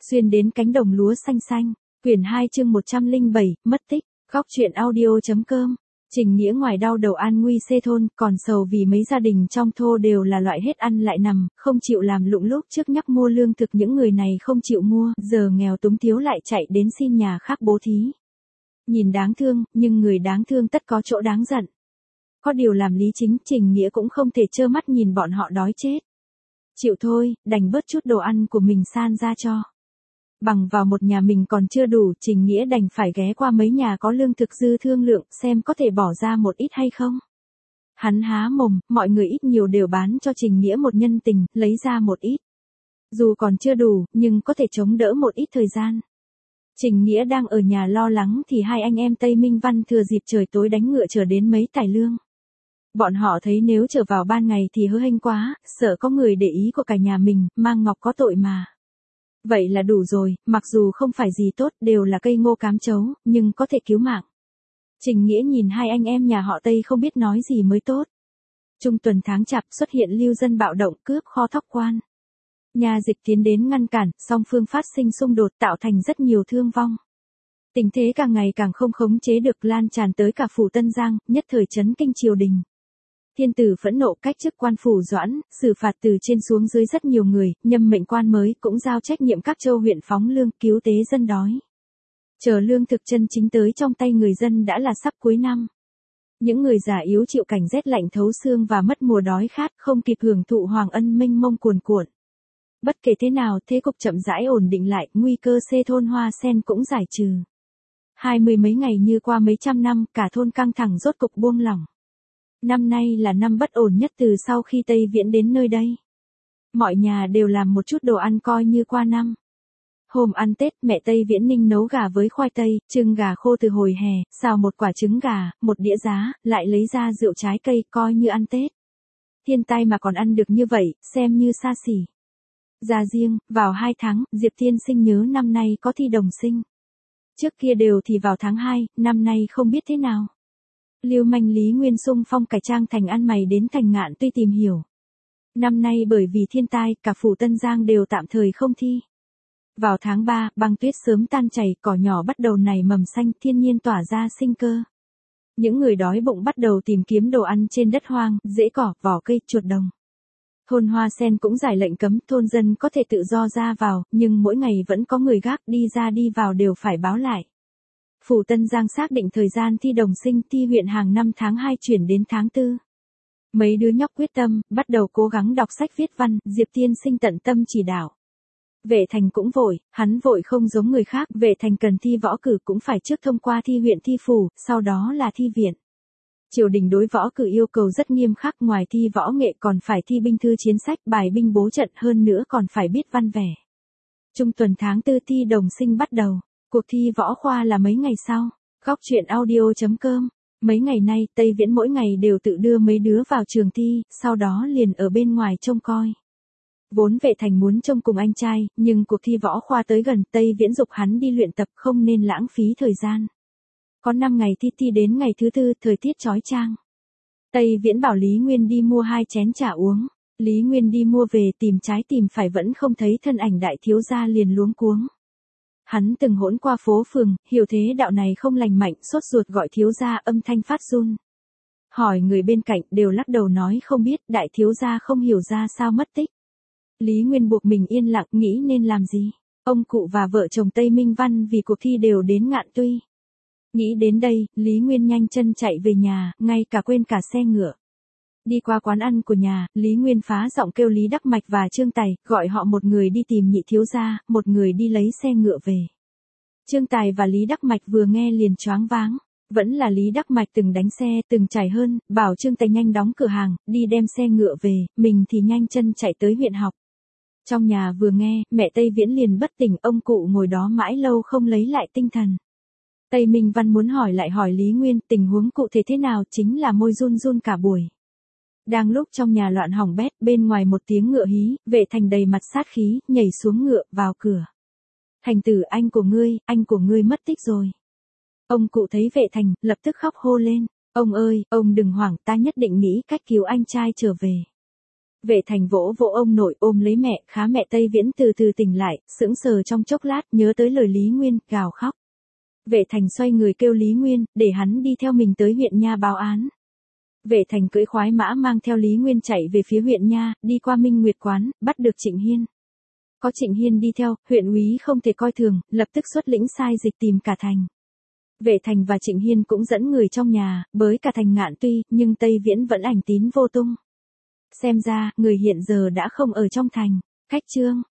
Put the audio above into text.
Xuyên đến cánh đồng lúa xanh xanh. Quyển 2 chương 107, mất tích. Góc truyện audio.com. Trình Nghĩa ngoài đau đầu an nguy xê thôn, còn sầu vì mấy gia đình trong thô đều là loại hết ăn lại nằm, không chịu làm lụng lúc trước nhắc mua lương thực, những người này không chịu mua, giờ nghèo túng thiếu lại chạy đến xin nhà khác bố thí. Nhìn đáng thương, nhưng người đáng thương tất có chỗ đáng giận. Có điều làm lý chính, Trình Nghĩa cũng không thể trơ mắt nhìn bọn họ đói chết. Chịu thôi, đành bớt chút đồ ăn của mình san ra cho. Bằng vào một nhà mình còn chưa đủ, Trình Nghĩa đành phải ghé qua mấy nhà có lương thực dư thương lượng xem có thể bỏ ra một ít hay không. Hắn há mồm, mọi người ít nhiều đều bán cho Trình Nghĩa một nhân tình, lấy ra một ít. Dù còn chưa đủ, nhưng có thể chống đỡ một ít thời gian. Trình Nghĩa đang ở nhà lo lắng thì hai anh em Tây Minh Văn thừa dịp trời tối đánh ngựa trở đến mấy tài lương. Bọn họ thấy nếu trở vào ban ngày thì hớ hênh quá, sợ có người để ý của cả nhà mình, mang ngọc có tội mà. Vậy là đủ rồi, mặc dù không phải gì tốt, đều là cây ngô cám chấu, nhưng có thể cứu mạng. Trình Nghĩa nhìn hai anh em nhà họ Tây không biết nói gì mới tốt. Trung tuần tháng chạp xuất hiện lưu dân bạo động cướp kho thóc quan. Nhà Dịch tiến đến ngăn cản, song phương phát sinh xung đột tạo thành rất nhiều thương vong. Tình thế càng ngày càng không khống chế được, lan tràn tới cả phủ Tân Giang, nhất thời chấn kinh triều đình. Thiên tử phẫn nộ cách chức quan phủ Doãn, xử phạt từ trên xuống dưới rất nhiều người, nhâm mệnh quan mới cũng giao trách nhiệm các châu huyện phóng lương cứu tế dân đói. Chờ lương thực chân chính tới trong tay người dân đã là sắp cuối năm. Những người già yếu chịu cảnh rét lạnh thấu xương và mất mùa đói khát, không kịp hưởng thụ hoàng ân mênh mông cuồn cuộn. Bất kể thế nào, thế cục chậm rãi ổn định lại, nguy cơ xê thôn Hoa Sen cũng giải trừ. 20 mấy ngày như qua mấy trăm năm, cả thôn căng thẳng rốt cục buông lỏng. Năm nay là năm bất ổn nhất từ sau khi Tây Viễn đến nơi đây. Mọi nhà đều làm một chút đồ ăn coi như qua năm. Hôm ăn Tết, mẹ Tây Viễn Ninh nấu gà với khoai tây, trưng gà khô từ hồi hè, xào một quả trứng gà, một đĩa giá, lại lấy ra rượu trái cây coi như ăn Tết. Thiên tai mà còn ăn được như vậy, xem như xa xỉ. Ra riêng, vào 2 tháng, Diệp Tiên Sinh nhớ năm nay có thi đồng sinh. Trước kia đều thì vào tháng 2, năm nay không biết thế nào. Lưu manh Lý Nguyên xung phong cải trang thành ăn mày đến Thành Ngạn Tuy tìm hiểu. Năm nay bởi vì thiên tai, cả phủ Tân Giang đều tạm thời không thi. Vào tháng 3, băng tuyết sớm tan chảy, cỏ nhỏ bắt đầu nảy mầm xanh, thiên nhiên tỏa ra sinh cơ. Những người đói bụng bắt đầu tìm kiếm đồ ăn trên đất hoang, rễ cỏ, vỏ cây, chuột đồng. Thôn Hoa Sen cũng giải lệnh cấm, thôn dân có thể tự do ra vào, nhưng mỗi ngày vẫn có người gác, đi ra đi vào đều phải báo lại. Phủ Tân Giang xác định thời gian thi đồng sinh, thi huyện hàng năm tháng 2 chuyển đến tháng 4. Mấy đứa nhóc quyết tâm, bắt đầu cố gắng đọc sách viết văn, Diệp Tiên Sinh tận tâm chỉ đạo. Vệ Thành cũng vội, hắn vội không giống người khác, Vệ Thành cần thi võ cử cũng phải trước thông qua thi huyện thi phủ, sau đó là thi viện. Triều đình đối võ cử yêu cầu rất nghiêm khắc, ngoài thi võ nghệ còn phải thi binh thư chiến sách, bài binh bố trận, hơn nữa còn phải biết văn vẻ. Trung tuần tháng 4 thi đồng sinh bắt đầu. Cuộc thi võ khoa là mấy ngày sau. Góc truyện audio.com. Mấy ngày nay, Tây Viễn mỗi ngày đều tự đưa mấy đứa vào trường thi, sau đó liền ở bên ngoài trông coi. Vốn Vệ Thành muốn trông cùng anh trai, nhưng cuộc thi võ khoa tới gần, Tây Viễn giục hắn đi luyện tập, không nên lãng phí thời gian. Có 5 ngày thi đến ngày thứ 4, thời tiết chói chang. Tây Viễn bảo Lý Nguyên đi mua 2 chén trà uống. Lý Nguyên đi mua về tìm trái tìm phải vẫn không thấy thân ảnh đại thiếu gia, liền luống cuống. Hắn từng hỗn qua phố phường, hiểu thế đạo này không lành mạnh, sốt ruột gọi thiếu gia, âm thanh phát run. Hỏi người bên cạnh, đều lắc đầu nói không biết, đại thiếu gia không hiểu ra sao mất tích. Lý Nguyên buộc mình yên lặng, nghĩ nên làm gì. Ông cụ và vợ chồng Tây Minh Văn vì cuộc thi đều đến Ngạn Tuy. Nghĩ đến đây, Lý Nguyên nhanh chân chạy về nhà, ngay cả quên cả xe ngựa. Đi qua quán ăn của nhà, Lý Nguyên phá giọng kêu Lý Đắc Mạch và Trương Tài, gọi họ một người đi tìm nhị thiếu gia, một người đi lấy xe ngựa về. Trương Tài và Lý Đắc Mạch vừa nghe liền choáng váng. Vẫn là Lý Đắc Mạch từng đánh xe, từng trải hơn, bảo Trương Tài nhanh đóng cửa hàng, đi đem xe ngựa về, mình thì nhanh chân chạy tới huyện học. Trong nhà vừa nghe, mẹ Tây Viễn liền bất tỉnh, ông cụ ngồi đó mãi lâu không lấy lại tinh thần. Tây Minh Văn muốn hỏi lại hỏi Lý Nguyên, tình huống cụ thể thế nào, chính là môi run run cả buổi. Đang lúc trong nhà loạn hỏng bét, bên ngoài một tiếng ngựa hí, Vệ Thành đầy mặt sát khí, nhảy xuống ngựa, vào cửa. Thành tử, anh của ngươi mất tích rồi. Ông cụ thấy Vệ Thành, lập tức khóc hô lên, ông ơi, ông đừng hoảng, ta nhất định nghĩ cách cứu anh trai trở về. Vệ Thành vỗ vỗ ông nội ôm lấy mẹ, khá mẹ Tây Viễn từ từ tỉnh lại, sững sờ trong chốc lát, nhớ tới lời Lý Nguyên, gào khóc. Vệ Thành xoay người kêu Lý Nguyên, để hắn đi theo mình tới huyện Nha báo án. Vệ Thành cưỡi khoái mã mang theo Lý Nguyên chạy về phía huyện Nha, đi qua Minh Nguyệt Quán, bắt được Trịnh Hiên. Có Trịnh Hiên đi theo, huyện úy không thể coi thường, lập tức xuất lĩnh sai dịch tìm cả thành. Vệ Thành và Trịnh Hiên cũng dẫn người trong nhà, bới cả thành Ngạn Tuy, nhưng Tây Viễn vẫn ảnh tín vô tung. Xem ra, người hiện giờ đã không ở trong thành. Cách chương